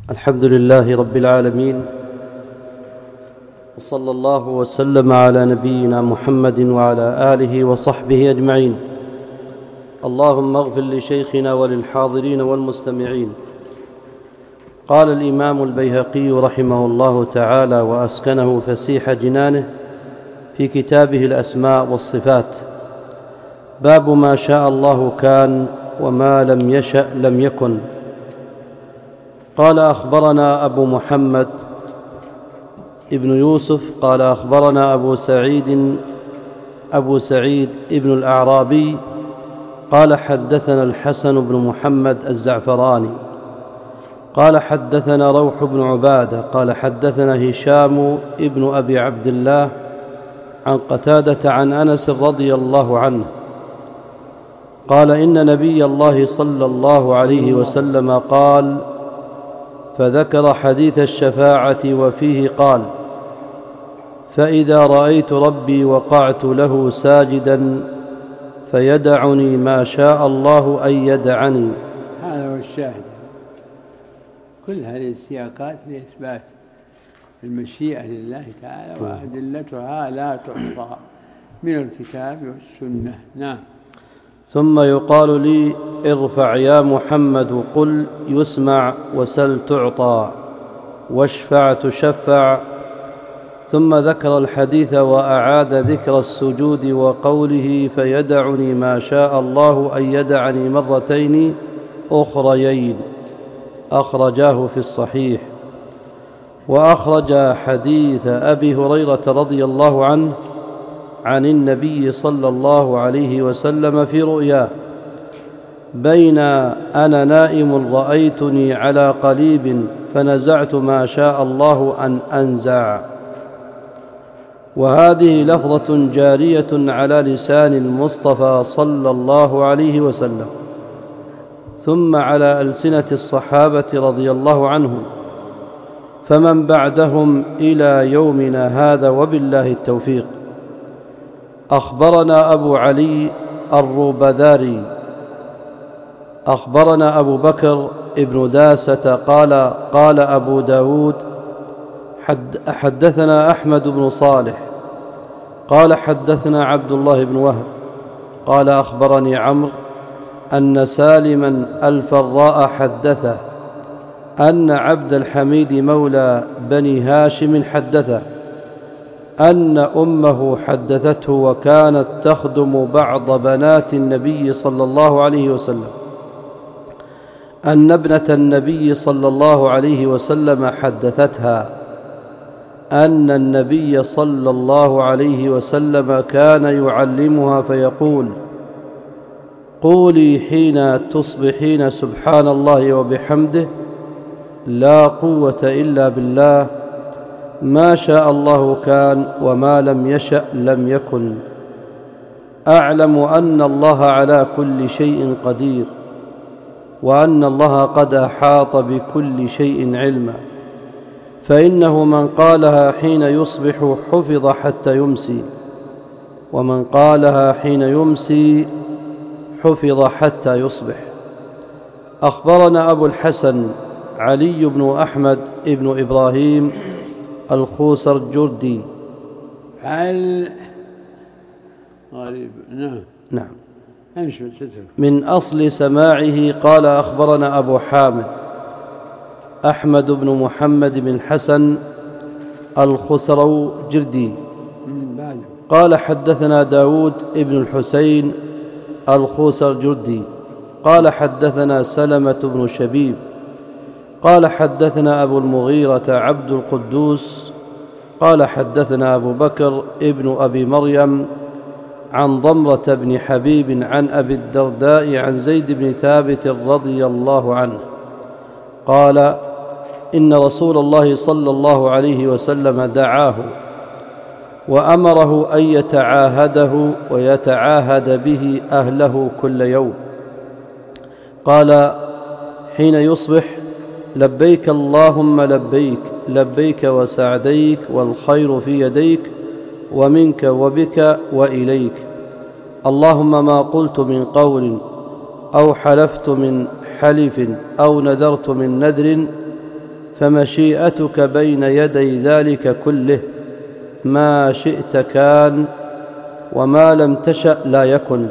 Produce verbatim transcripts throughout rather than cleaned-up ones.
الحمد لله رب العالمين، وصلى الله وسلم على نبينا محمد وعلى آله وصحبه أجمعين. اللهم اغفر لشيخنا وللحاضرين والمستمعين. قال الإمام البيهقي رحمه الله تعالى وأسكنه فسيح جنانه في كتابه الأسماء والصفات: باب ما شاء الله كان وما لم يشأ لم يكن. قال: أخبرنا أبو محمد ابن يوسف قال أخبرنا أبو سعيد أبو سعيد ابن الأعرابي قال حدثنا الحسن بن محمد الزعفراني قال حدثنا روح بن عبادة قال حدثنا هشام ابن أبي عبد الله عن قتادة عن أنس رضي الله عنه قال: إن نبي الله صلى الله عليه وسلم قال، فذكر حديث الشفاعة وفيه قال: فإذا رأيت ربي وقعت له ساجدا فيدعني ما شاء الله أن يدعني. هذا هو الشاهد. كل هذه السياقات لإثبات المشيئة لله تعالى، وأدلتها لا تحصى من الكتاب والسنة. نعم. ثم يقال لي: ارفع يا محمد، قل يسمع، وسل تعطى، واشفع تشفع. ثم ذكر الحديث وأعاد ذكر السجود وقوله: فيدعني ما شاء الله أن يدعني مرتين أخريين، أخرجاه في الصحيح. وأخرج حديث أبي هريرة رضي الله عنه عن النبي صلى الله عليه وسلم في رؤياه: بين أنا نائم رأيتني على قليب فنزعت ما شاء الله أن أنزع. وهذه لفظة جارية على لسان المصطفى صلى الله عليه وسلم، ثم على ألسنة الصحابة رضي الله عنهم، فمن بعدهم إلى يومنا هذا، وبالله التوفيق. أخبرنا أبو علي الروبذاري أخبرنا أبو بكر ابن داسة قال قال أبو داود: حد حدثنا أحمد بن صالح قال حدثنا عبد الله بن وهب قال أخبرني عمرو أن سالما الفراء حدثه أن عبد الحميد مولى بني هاشم حدثه أن أمه حدثته وكانت تخدم بعض بنات النبي صلى الله عليه وسلم أن ابنة النبي صلى الله عليه وسلم حدثتها أن النبي صلى الله عليه وسلم كان يعلمها فيقول: قولي حين تصبحين سبحان الله وبحمده، لا قوة إلا بالله، ما شاء الله كان وما لم يشأ لم يكن. أعلم أن الله على كل شيء قدير، وأن الله قد أحاط بكل شيء علما، فإنه من قالها حين يصبح حفظ حتى يمسي، ومن قالها حين يمسي حفظ حتى يصبح. أخبرنا أبو الحسن علي بن أحمد بن إبراهيم الخوسرجردي. هل غريب. نعم نعم. من أصل سماعه قال: أخبرنا أبو حامد أحمد بن محمد بن الحسن الخسروجردي قال حدثنا داود بن الحسين الخوسرجردي قال حدثنا سلمة بن شبيب قال حدثنا أبو المغيرة عبد القدوس قال حدثنا أبو بكر ابن أبي مريم عن ضمرة بن حبيب عن أبي الدرداء عن زيد بن ثابت رضي الله عنه قال: إن رسول الله صلى الله عليه وسلم دعاه وأمره أن يتعاهده ويتعاهد به أهله كل يوم. قال حين يصبح: لبيك اللهم لبيك، لبيك وسعديك، والخير في يديك، ومنك وبك وإليك. اللهم ما قلت من قول أو حلفت من حلف أو نذرت من نذر فمشيئتك بين يدي ذلك كله، ما شئت كان وما لم تشأ لا يكن،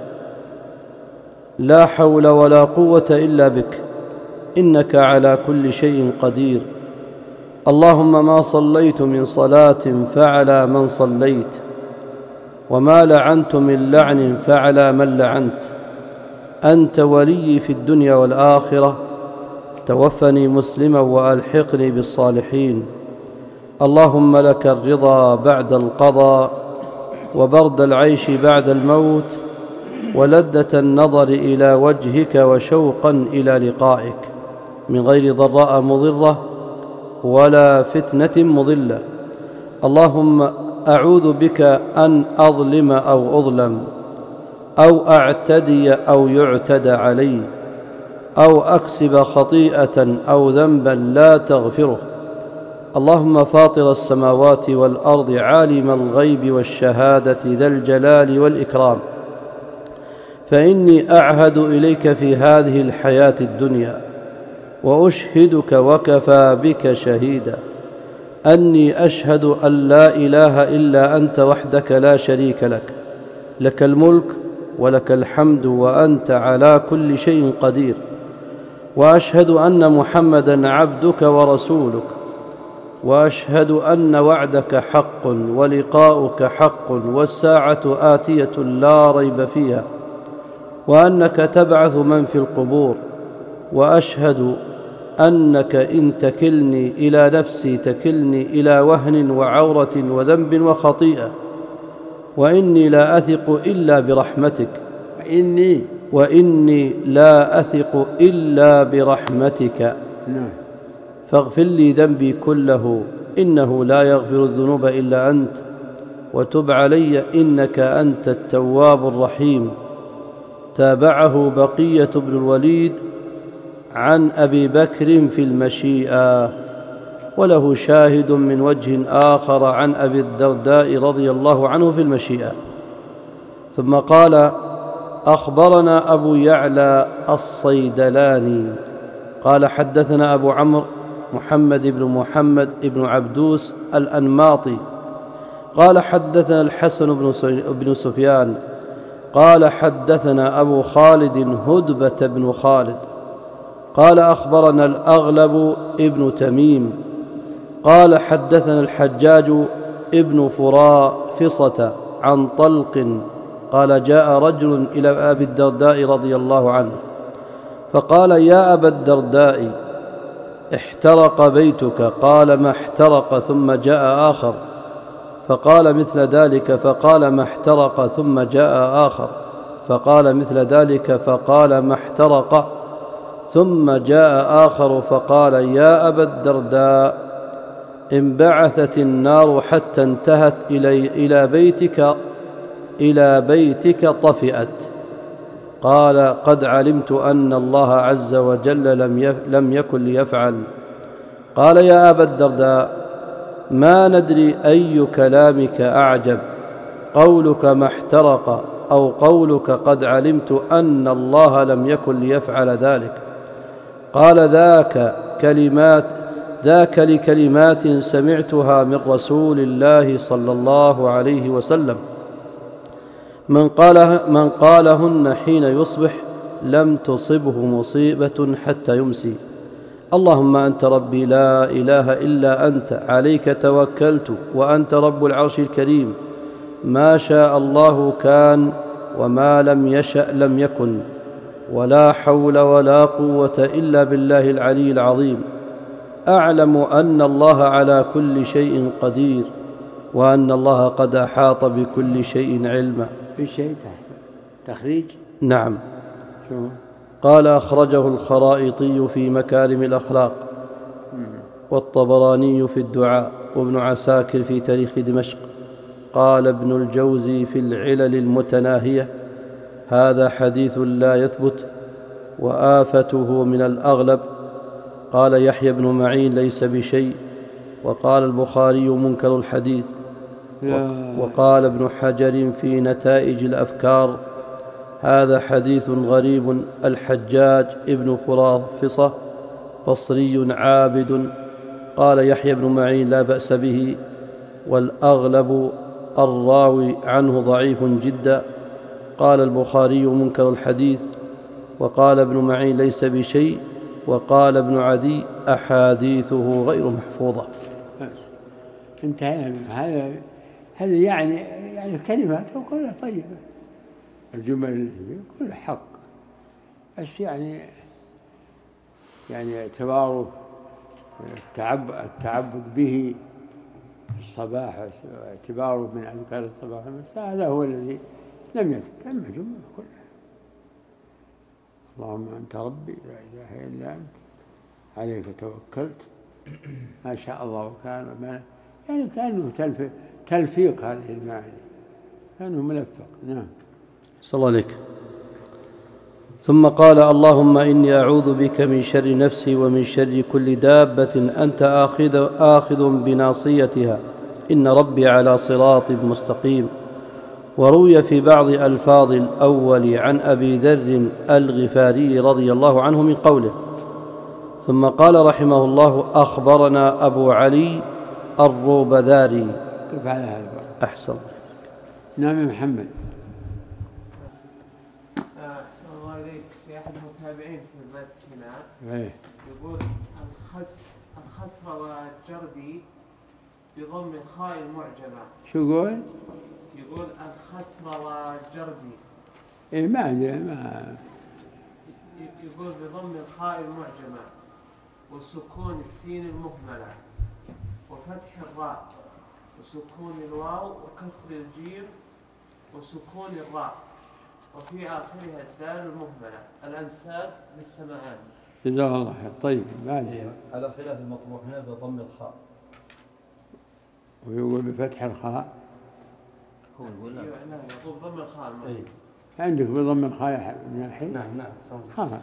لا حول ولا قوة إلا بك، إنك على كل شيء قدير. اللهم ما صليت من صلاة فعلى من صليت، وما لعنت من لعن فعلى من لعنت، أنت ولي في الدنيا والآخرة، توفني مسلما وألحقني بالصالحين. اللهم لك الرضا بعد القضاء، وبرد العيش بعد الموت، ولذة النظر إلى وجهك وشوقا إلى لقائك، من غير ضراء مضرة ولا فتنة مضلة. اللهم أعوذ بك أن أظلم أو أظلم، أو أعتدي أو يعتدى علي، أو أكسب خطيئة أو ذنبا لا تغفره. اللهم فاطر السماوات والأرض، عالم الغيب والشهادة، ذا الجلال والإكرام، فإني أعهد إليك في هذه الحياة الدنيا، وأشهدك وكفى بك شهيدا، أني أشهد أن لا إله إلا أنت وحدك لا شريك لك، لك الملك ولك الحمد وأنت على كل شيء قدير، وأشهد أن محمدا عبدك ورسولك، وأشهد أن وعدك حق ولقاؤك حق، والساعة آتية لا ريب فيها، وأنك تبعث من في القبور، وأشهد أنك إن تكلني إلى نفسي تكلني إلى وهن وعورة وذنب وخطيئة، وإني لا أثق إلا برحمتك، وإني وإني لا أثق إلا برحمتك، فاغفر لي ذنبي كله، إنه لا يغفر الذنوب إلا أنت، وتب علي إنك أنت التواب الرحيم. تابعه بقية بن الوليد عن أبي بكر في المشيئة، وله شاهد من وجه آخر عن أبي الدرداء رضي الله عنه في المشيئة. ثم قال: أخبرنا أبو يعلى الصيدلاني قال حدثنا أبو عمرو محمد بن محمد بن عبدوس الأنماطي قال حدثنا الحسن بن سفيان قال حدثنا أبو خالد هدبة بن خالد قال أخبرنا الأغلب ابن تميم قال حدثنا الحجاج ابن فرافصة عن طلق قال: جاء رجل إلى أبي الدرداء رضي الله عنه فقال: يا أبا الدرداء، احترق بيتك. قال: ما احترق؟ ثم جاء آخر فقال مثل ذلك، فقال: ما احترق؟ ثم جاء آخر فقال مثل ذلك، فقال: ما احترق؟ ثم جاء آخر فقال: يا أبا الدرداء، انبعثت النار حتى انتهت إلي إلى بيتك إلى بيتك طفئت. قال: قد علمت أن الله عز وجل لم لم يكن ليفعل. قال: يا أبا الدرداء، ما ندري أي كلامك أعجب، قولك ما احترق أو قولك قد علمت أن الله لم يكن ليفعل ذلك. قال: ذاك كلمات ذاك لكلمات سمعتها من رسول الله صلى الله عليه وسلم، من قال من قالهن حين يصبح لم تصبه مصيبة حتى يمسي. اللهم أنت ربي لا إله إلا أنت، عليك توكلت وأنت رب العرش الكريم، ما شاء الله كان وما لم يشأ لم يكن، ولا حول ولا قوة إلا بالله العلي العظيم. أعلم أن الله على كل شيء قدير، وأن الله قد أحاط بكل شيء علما. في شيء تخريج؟ نعم. شو؟ قال: أخرجه الخرائطي في مكارم الأخلاق، والطبراني في الدعاء، وابن عساكر في تاريخ دمشق. قال ابن الجوزي في العلل المتناهية: هذا حديث لا يثبت وآفته من الأغلب. قال يحيى بن معين: ليس بشيء. وقال البخاري: منكر الحديث. وقال ابن حجر في نتائج الأفكار: هذا حديث غريب. الحجاج ابن فرافصة بصري عابد. قال يحيى بن معين لا بأس به، والأغلب الراوي عنه ضعيف جدا. قال البخاري منكر الحديث، وقال ابن معين ليس بشيء، وقال ابن عدي أحاديثه غير محفوظة. انتهى. هذا هذا يعني يعني كلمات كلها طيبة، الجمل كلها حق، بس يعني يعني اعتباره التعبد, التعبد به في الصباح واعتباره من أذكار الصباح والمساء هذا هو الذي لم يثبت. أما جملة كلها اللهم أنت ربي لا إله إلا أنت عليك توكلت ما شاء الله وكان وما، يعني كأنه تلف تلفيق هذه المعاني، كأنه ملفق. نعم. صلى الله عليك. ثم قال اللهم إني أعوذ بك من شر نفسي ومن شر كل دابة أنت آخذ, آخذ بناصيتها إن ربي على صراط مستقيم. وروي في بعض ألفاظ الأول عن أبي ذر الغفاري رضي الله عنه من قوله. ثم قال رحمه الله أخبرنا أبو علي الروبذاري. كيف على هذا؟ أحسن. نعم محمد. أحسن الله إليك. في أحد المتابعين في البث هنا إيه؟ يقول الخس الخسر والجردي بضم الخاء المعجمة. شو يقول؟ يقول الخسر والجردي. إيه ما عندي ما. يقول بضم الخاء المعجمة وسكون السين المهملة وفتح الراء وسكون الواو وكسر الجيم وسكون الراء وفي آخرها الدال المهملة. الأنساب بالسمعان. جزاه الله خير. طيب بعد على خلاف المطروح هنا بضم الخاء ويقول بفتح الخاء. هو يقول لا يقول بضم الخاء. أي. عندك بضم الخاء من الحين؟ نعم نعم خلاص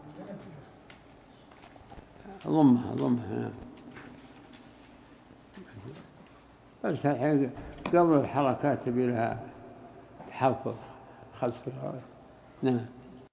ضمها ضمها. نعم. بس الحين قبل الحركات تبي لها تحفظ خلف الراس. نعم.